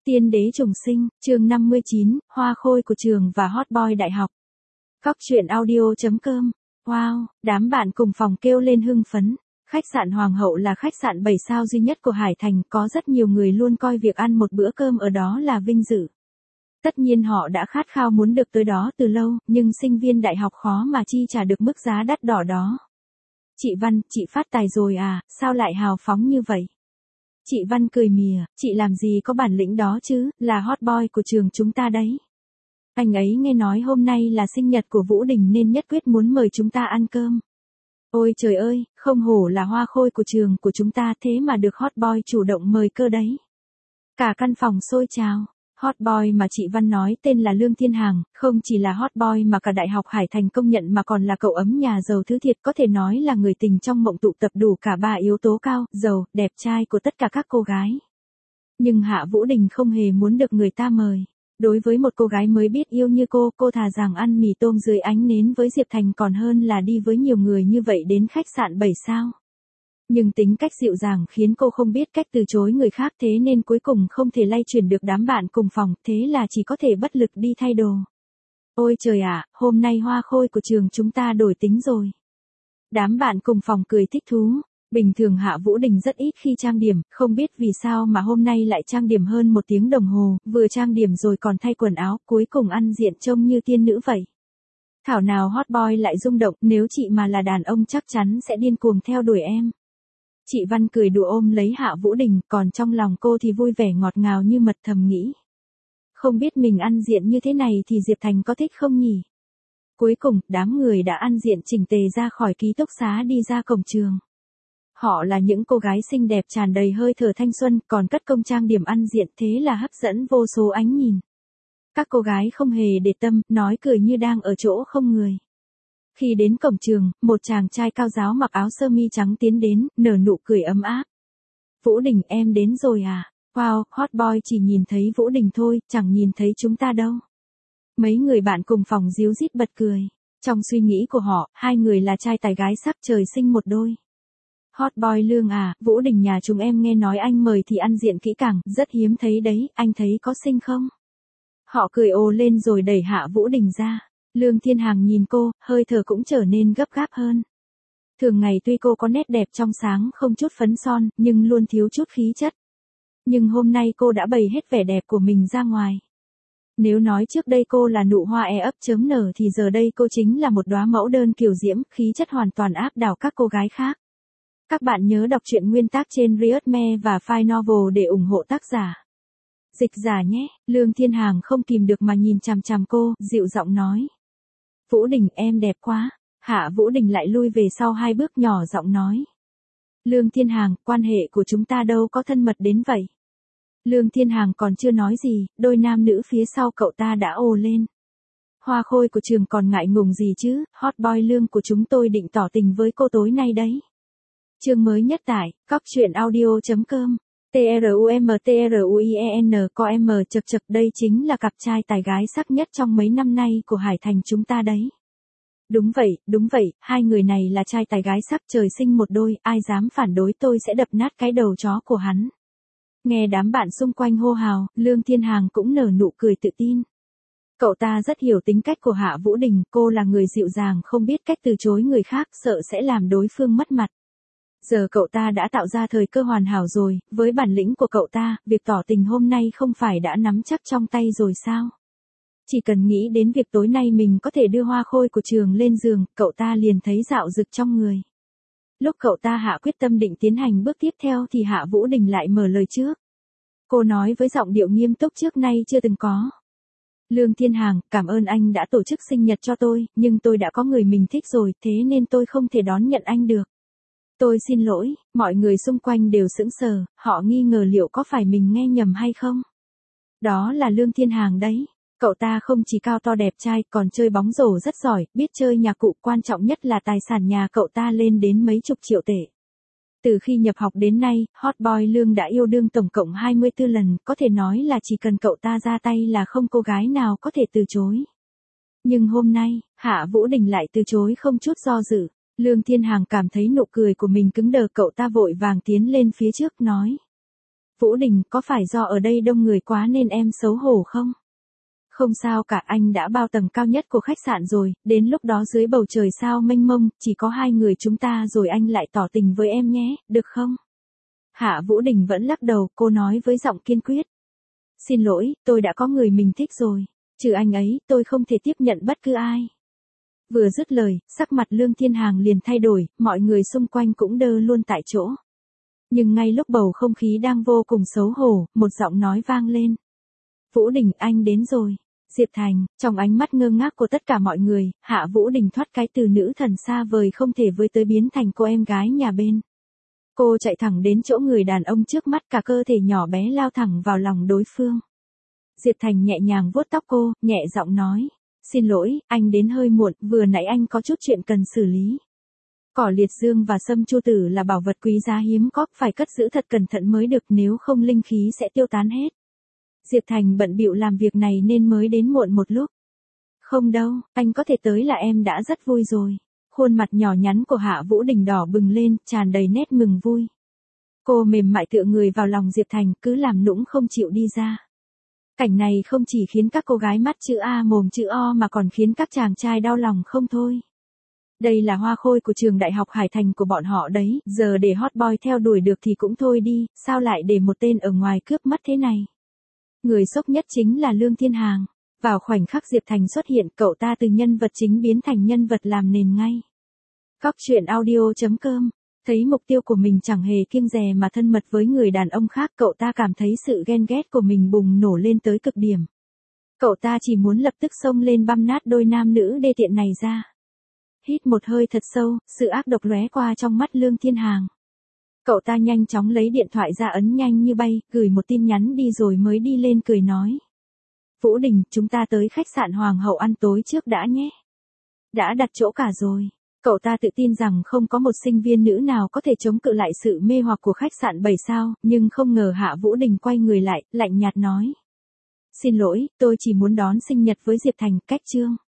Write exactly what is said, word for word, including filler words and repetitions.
Tiên đế trùng sinh, chương năm mươi chín, hoa khôi của trường và hot boy đại học. Cóc truyện audio.com. Wow, đám bạn cùng phòng kêu lên hưng phấn. Khách sạn Hoàng hậu là khách sạn bảy sao duy nhất của Hải Thành, có rất nhiều người luôn coi việc ăn một bữa cơm ở đó là vinh dự. Tất nhiên họ đã khát khao muốn được tới đó từ lâu, nhưng sinh viên đại học khó mà chi trả được mức giá đắt đỏ đó. Chị Văn, chị phát tài rồi à, sao lại hào phóng như vậy? Chị Văn cười mỉa, chị làm gì có bản lĩnh đó chứ, là hot boy của trường chúng ta đấy. Anh ấy nghe nói hôm nay là sinh nhật của Vũ Đình nên nhất quyết muốn mời chúng ta ăn cơm. Ôi trời ơi, không hổ là hoa khôi của trường của chúng ta, thế mà được hot boy chủ động mời cơ đấy. Cả căn phòng sôi trào. Hot boy mà chị Văn nói tên là Lương Thiên Hàng, không chỉ là hot boy mà cả Đại học Hải Thành công nhận mà còn là cậu ấm nhà giàu thứ thiệt, có thể nói là người tình trong mộng tụ tập đủ cả ba yếu tố cao, giàu, đẹp trai của tất cả các cô gái. Nhưng Hạ Vũ Đình không hề muốn được người ta mời. Đối với một cô gái mới biết yêu như cô, cô thà rằng ăn mì tôm dưới ánh nến với Diệp Thành còn hơn là đi với nhiều người như vậy đến khách sạn bảy sao. Nhưng tính cách dịu dàng khiến cô không biết cách từ chối người khác, thế nên cuối cùng không thể lay chuyển được đám bạn cùng phòng, thế là chỉ có thể bất lực đi thay đồ. Ôi trời ạ, hôm nay hoa khôi của trường chúng ta đổi tính rồi. Đám bạn cùng phòng cười thích thú. Bình thường Hạ Vũ Đình rất ít khi trang điểm, không biết vì sao mà hôm nay lại trang điểm hơn một tiếng đồng hồ, vừa trang điểm rồi còn thay quần áo, cuối cùng ăn diện trông như tiên nữ vậy. Thảo nào hot boy lại rung động, nếu chị mà là đàn ông chắc chắn sẽ điên cuồng theo đuổi em. Chị Văn cười đùa ôm lấy Hạ Vũ Đình, còn trong lòng cô thì vui vẻ ngọt ngào như mật, thầm nghĩ. Không biết mình ăn diện như thế này thì Diệp Thành có thích không nhỉ? Cuối cùng, đám người đã ăn diện chỉnh tề ra khỏi ký túc xá đi ra cổng trường. Họ là những cô gái xinh đẹp tràn đầy hơi thở thanh xuân, còn cất công trang điểm ăn diện, thế là hấp dẫn vô số ánh nhìn. Các cô gái không hề để tâm, nói cười như đang ở chỗ không người. Khi đến cổng trường, một chàng trai cao ráo mặc áo sơ mi trắng tiến đến, nở nụ cười ấm áp. Vũ Đình, em đến rồi à? Wow, hot boy chỉ nhìn thấy Vũ Đình thôi, chẳng nhìn thấy chúng ta đâu. Mấy người bạn cùng phòng díu dít bật cười. Trong suy nghĩ của họ, hai người là trai tài gái sắc trời sinh một đôi. Hot boy Lương à, Vũ Đình nhà chúng em nghe nói anh mời thì ăn diện kỹ càng, rất hiếm thấy đấy, anh thấy có xinh không? Họ cười ồ lên rồi đẩy Hạ Vũ Đình ra. Lương Thiên Hàng nhìn cô, hơi thở cũng trở nên gấp gáp hơn. Thường ngày tuy cô có nét đẹp trong sáng không chút phấn son, nhưng luôn thiếu chút khí chất. Nhưng hôm nay cô đã bày hết vẻ đẹp của mình ra ngoài. Nếu nói trước đây cô là nụ hoa e ấp chớm nở thì giờ đây cô chính là một đóa mẫu đơn kiều diễm, khí chất hoàn toàn áp đảo các cô gái khác. Các bạn nhớ đọc truyện nguyên tác trên Riot và File Novel để ủng hộ tác giả. Dịch giả nhé, Lương Thiên Hàng không kìm được mà nhìn chằm chằm cô, dịu giọng nói. Vũ Đình, em đẹp quá. Hạ Vũ Đình lại lui về sau hai bước, nhỏ giọng nói. Lương Thiên Hàng, quan hệ của chúng ta đâu có thân mật đến vậy. Lương Thiên Hàng còn chưa nói gì, đôi nam nữ phía sau cậu ta đã ồ lên. Hoa khôi của trường còn ngại ngùng gì chứ, hot boy Lương của chúng tôi định tỏ tình với cô tối nay đấy. Chương mới nhất tại, cóc truyện audio.com. T-R-U-M-T-R-U-I-E-N Co-M chật chật, đây chính là cặp trai tài gái sắc nhất trong mấy năm nay của Hải Thành chúng ta đấy. Đúng vậy, đúng vậy, hai người này là trai tài gái sắc trời sinh một đôi, ai dám phản đối tôi sẽ đập nát cái đầu chó của hắn. Nghe đám bạn xung quanh hô hào, Lương Thiên Hàng cũng nở nụ cười tự tin. Cậu ta rất hiểu tính cách của Hạ Vũ Đình, cô là người dịu dàng không biết cách từ chối người khác, sợ sẽ làm đối phương mất mặt. Giờ cậu ta đã tạo ra thời cơ hoàn hảo rồi, với bản lĩnh của cậu ta, việc tỏ tình hôm nay không phải đã nắm chắc trong tay rồi sao? Chỉ cần nghĩ đến việc tối nay mình có thể đưa hoa khôi của trường lên giường, cậu ta liền thấy dạo rực trong người. Lúc cậu ta hạ quyết tâm định tiến hành bước tiếp theo thì Hạ Vũ Đình lại mở lời trước. Cô nói với giọng điệu nghiêm túc trước nay chưa từng có. Lương Thiên Hàng, cảm ơn anh đã tổ chức sinh nhật cho tôi, nhưng tôi đã có người mình thích rồi, thế nên tôi không thể đón nhận anh được. Tôi xin lỗi, mọi người xung quanh đều sững sờ, họ nghi ngờ liệu có phải mình nghe nhầm hay không. Đó là Lương Thiên Hàng đấy. Cậu ta không chỉ cao to đẹp trai, còn chơi bóng rổ rất giỏi, biết chơi nhạc cụ, quan trọng nhất là tài sản nhà cậu ta lên đến mấy chục triệu tệ. Từ khi nhập học đến nay, hot boy Lương đã yêu đương tổng cộng hai mươi tư lần, có thể nói là chỉ cần cậu ta ra tay là không cô gái nào có thể từ chối. Nhưng hôm nay, Hạ Vũ Đình lại từ chối không chút do dự. Lương Thiên Hàng cảm thấy nụ cười của mình cứng đờ, cậu ta vội vàng tiến lên phía trước nói. Vũ Đình, có phải do ở đây đông người quá nên em xấu hổ không? Không sao cả, anh đã bao tầng cao nhất của khách sạn rồi, đến lúc đó dưới bầu trời sao mênh mông, chỉ có hai người chúng ta rồi anh lại tỏ tình với em nhé, được không? Hạ Vũ Đình vẫn lắc đầu, cô nói với giọng kiên quyết. Xin lỗi, tôi đã có người mình thích rồi. Trừ anh ấy, tôi không thể tiếp nhận bất cứ ai. Vừa dứt lời, sắc mặt Lương Thiên Hàng liền thay đổi, mọi người xung quanh cũng đơ luôn tại chỗ. Nhưng ngay lúc bầu không khí đang vô cùng xấu hổ, một giọng nói vang lên. Vũ Đình, anh đến rồi. Diệp Thành, trong ánh mắt ngơ ngác của tất cả mọi người, Hạ Vũ Đình thoát cái từ nữ thần xa vời không thể với tới biến thành cô em gái nhà bên. Cô chạy thẳng đến chỗ người đàn ông trước mắt, cả cơ thể nhỏ bé lao thẳng vào lòng đối phương. Diệp Thành nhẹ nhàng vuốt tóc cô, nhẹ giọng nói. Xin lỗi, anh đến hơi muộn, vừa nãy anh có chút chuyện cần xử lý. Cỏ liệt dương và sâm chu tử là bảo vật quý giá hiếm có, phải cất giữ thật cẩn thận mới được, nếu không linh khí sẽ tiêu tán hết. Diệp Thành bận bịu làm việc này nên mới đến muộn một lúc. Không đâu, anh có thể tới là em đã rất vui rồi. Khuôn mặt nhỏ nhắn của Hạ Vũ Đình đỏ bừng lên, tràn đầy nét mừng vui. Cô mềm mại tựa người vào lòng Diệp Thành, cứ làm nũng không chịu đi ra. Cảnh này không chỉ khiến các cô gái mắt chữ A mồm chữ O mà còn khiến các chàng trai đau lòng không thôi. Đây là hoa khôi của trường đại học Hải Thành của bọn họ đấy, giờ để hot boy theo đuổi được thì cũng thôi đi, sao lại để một tên ở ngoài cướp mất thế này. Người sốc nhất chính là Lương Thiên Hàng. Vào khoảnh khắc Diệp Thành xuất hiện, cậu ta từ nhân vật chính biến thành nhân vật làm nền ngay. Cóc truyện audio chấm com. Thấy mục tiêu của mình chẳng hề kiêng dè mà thân mật với người đàn ông khác, cậu ta cảm thấy sự ghen ghét của mình bùng nổ lên tới cực điểm. Cậu ta chỉ muốn lập tức xông lên băm nát đôi nam nữ đê tiện này ra. Hít một hơi thật sâu, sự ác độc lóe qua trong mắt Lương Thiên Hàng. Cậu ta nhanh chóng lấy điện thoại ra ấn nhanh như bay, gửi một tin nhắn đi rồi mới đi lên cười nói. Vũ Đình, chúng ta tới khách sạn Hoàng hậu ăn tối trước đã nhé. Đã đặt chỗ cả rồi. Cậu ta tự tin rằng không có một sinh viên nữ nào có thể chống cự lại sự mê hoặc của khách sạn bảy sao, nhưng không ngờ Hạ Vũ Đình quay người lại, lạnh nhạt nói. Xin lỗi, tôi chỉ muốn đón sinh nhật với Diệp Thành, cách chương.